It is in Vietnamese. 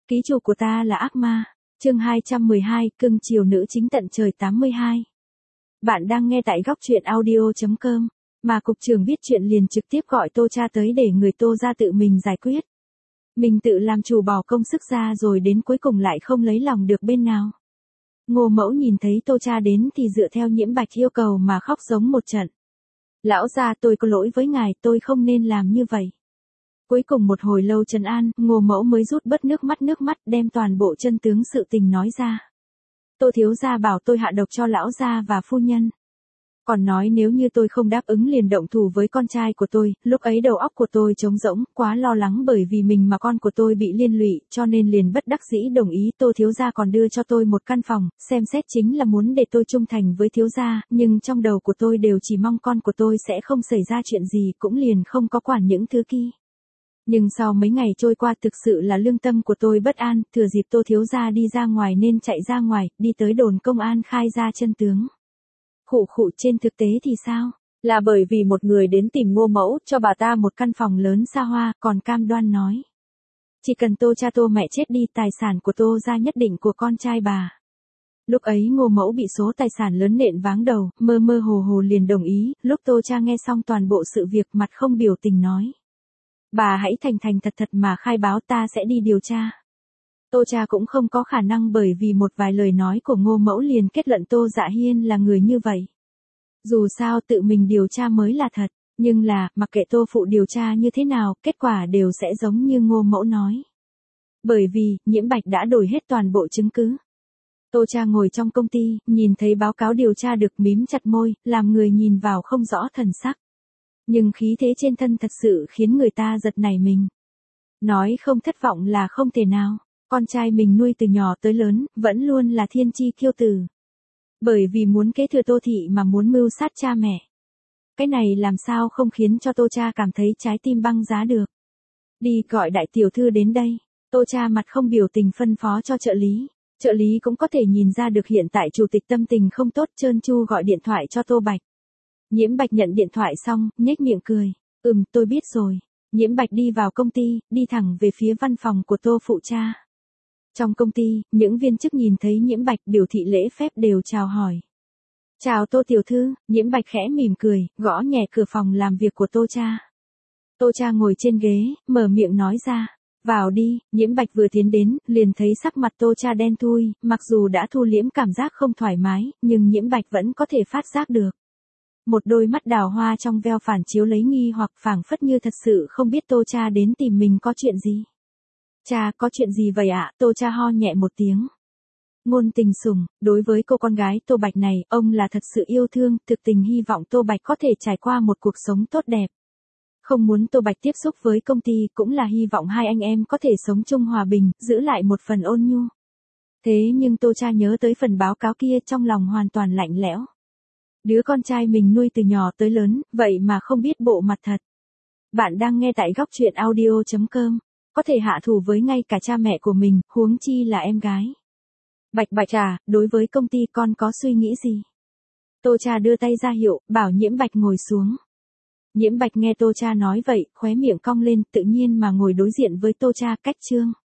Ký chủ của ta là ác ma. Chương 212, cưng chiều nữ chính tận trời 82. Bạn đang nghe tại góc truyện audio.com. Mà cục trưởng biết chuyện liền trực tiếp gọi Tô Cha tới để người Tô ra tự mình giải quyết. Mình tự làm chủ bỏ công sức ra rồi đến cuối cùng lại không lấy lòng được bên nào. Ngô Mẫu nhìn thấy Tô Cha đến thì dựa theo Nhiễm Bạch yêu cầu mà khóc giống một trận. Lão gia, tôi có lỗi với ngài, tôi không nên làm như vậy. Cuối cùng một hồi lâu trấn an, Ngô Mẫu mới rút bớt nước mắt đem toàn bộ chân tướng sự tình nói ra. Tô thiếu gia bảo tôi hạ độc cho lão gia và phu nhân. Còn nói nếu như tôi không đáp ứng liền động thủ với con trai của tôi, lúc ấy đầu óc của tôi trống rỗng, quá lo lắng bởi vì mình mà con của tôi bị liên lụy, cho nên liền bất đắc dĩ đồng ý. Tô thiếu gia còn đưa cho tôi một căn phòng, xem xét chính là muốn để tôi trung thành với thiếu gia, nhưng trong đầu của tôi đều chỉ mong con của tôi sẽ không xảy ra chuyện gì, cũng liền không có quản những thứ kia. Nhưng sau mấy ngày trôi qua thực sự là lương tâm của tôi bất an, thừa dịp Tô thiếu gia đi ra ngoài nên chạy ra ngoài, đi tới đồn công an khai ra chân tướng. Khụ trên thực tế thì sao? Là bởi vì một người đến tìm Ngô Mẫu, cho bà ta một căn phòng lớn xa hoa, còn cam đoan nói. Chỉ cần Tô cha Tô mẹ chết đi, tài sản của Tô gia nhất định của con trai bà. Lúc ấy Ngô Mẫu bị số tài sản lớn nện váng đầu, mơ hồ liền đồng ý, lúc Tô cha nghe xong toàn bộ sự việc mặt không biểu tình nói. Bà hãy thành thật mà khai báo, ta sẽ đi điều tra. Tô Cha cũng không có khả năng bởi vì một vài lời nói của Ngô Mẫu liền kết luận Tô Dạ Hiên là người như vậy. Dù sao tự mình điều tra mới là thật, nhưng là, mặc kệ Tô phụ điều tra như thế nào, kết quả đều sẽ giống như Ngô Mẫu nói. Bởi vì, Nhiễm Bạch đã đổi hết toàn bộ chứng cứ. Tô Cha ngồi trong công ty, nhìn thấy báo cáo điều tra được mím chặt môi, làm người nhìn vào không rõ thần sắc. Nhưng khí thế trên thân thật sự khiến người ta giật nảy mình. Nói không thất vọng là không thể nào. Con trai mình nuôi từ nhỏ tới lớn, vẫn luôn là thiên chi kiêu tử. Bởi vì muốn kế thừa Tô thị mà muốn mưu sát cha mẹ. Cái này làm sao không khiến cho Tô Cha cảm thấy trái tim băng giá được. Đi gọi đại tiểu thư đến đây. Tô Cha mặt không biểu tình phân phó cho trợ lý. Trợ lý cũng có thể nhìn ra được hiện tại chủ tịch tâm tình không tốt, trơn tru gọi điện thoại cho Tô Bạch. Nhiễm Bạch nhận điện thoại xong, nhếch miệng cười. Tôi biết rồi. Nhiễm Bạch đi vào công ty, đi thẳng về phía văn phòng của Tô phụ cha. Trong công ty, những viên chức nhìn thấy Nhiễm Bạch biểu thị lễ phép đều chào hỏi. Chào Tô tiểu thư, Nhiễm Bạch khẽ mỉm cười, gõ nhẹ cửa phòng làm việc của Tô cha. Tô cha ngồi trên ghế, mở miệng nói ra. Vào đi. Nhiễm Bạch vừa tiến đến, liền thấy sắc mặt Tô cha đen thui, mặc dù đã thu liễm cảm giác không thoải mái, nhưng Nhiễm Bạch vẫn có thể phát giác được. Một đôi mắt đào hoa trong veo phản chiếu lấy nghi hoặc phảng phất như thật sự không biết Tô cha đến tìm mình có chuyện gì. Cha, có chuyện gì vậy ạ? Tô cha ho nhẹ một tiếng. Ngôn Tình Sùng, đối với cô con gái Tô Bạch này, ông là thật sự yêu thương, thực tình hy vọng Tô Bạch có thể trải qua một cuộc sống tốt đẹp. Không muốn Tô Bạch tiếp xúc với công ty, cũng là hy vọng hai anh em có thể sống chung hòa bình, giữ lại một phần ôn nhu. Thế nhưng Tô cha nhớ tới phần báo cáo kia, trong lòng hoàn toàn lạnh lẽo. Đứa con trai mình nuôi từ nhỏ tới lớn, vậy mà không biết bộ mặt thật. Bạn đang nghe tại góc truyện audio.com. Có thể hạ thủ với ngay cả cha mẹ của mình, huống chi là em gái. Bạch à, đối với công ty con có suy nghĩ gì? Tô cha đưa tay ra hiệu, bảo Nhiễm Bạch ngồi xuống. Nhiễm Bạch nghe Tô cha nói vậy, khóe miệng cong lên, tự nhiên mà ngồi đối diện với Tô cha, cách trương.